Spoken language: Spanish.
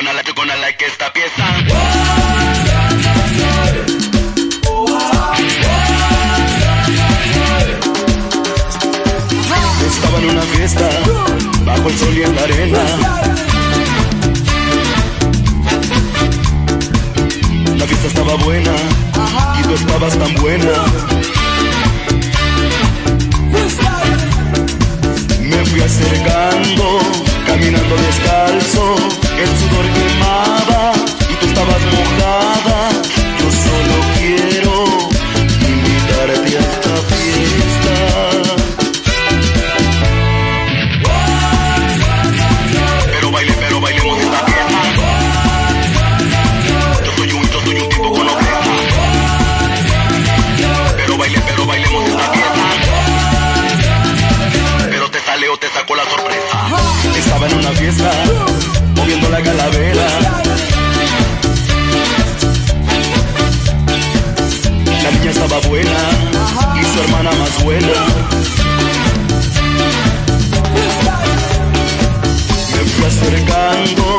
gonna like esta pieza. Estaba en una fiesta, bajo el sol y en la arena. La fiesta estaba buena y tú estabas tan buena. Me fui acercando, caminando descalzo. El sudor quemaba y tú estabas mojada. Yo solo quiero invitarte a esta fiesta. Pero bailemos esta fiesta. Yo soy un tipo con oferta. Pero bailemos esta fiesta. Pero te sacó la sorpresa. Estaba en una fiesta, moviendo la calavera. La niña estaba buena y su hermana más buena. Me fui acercando,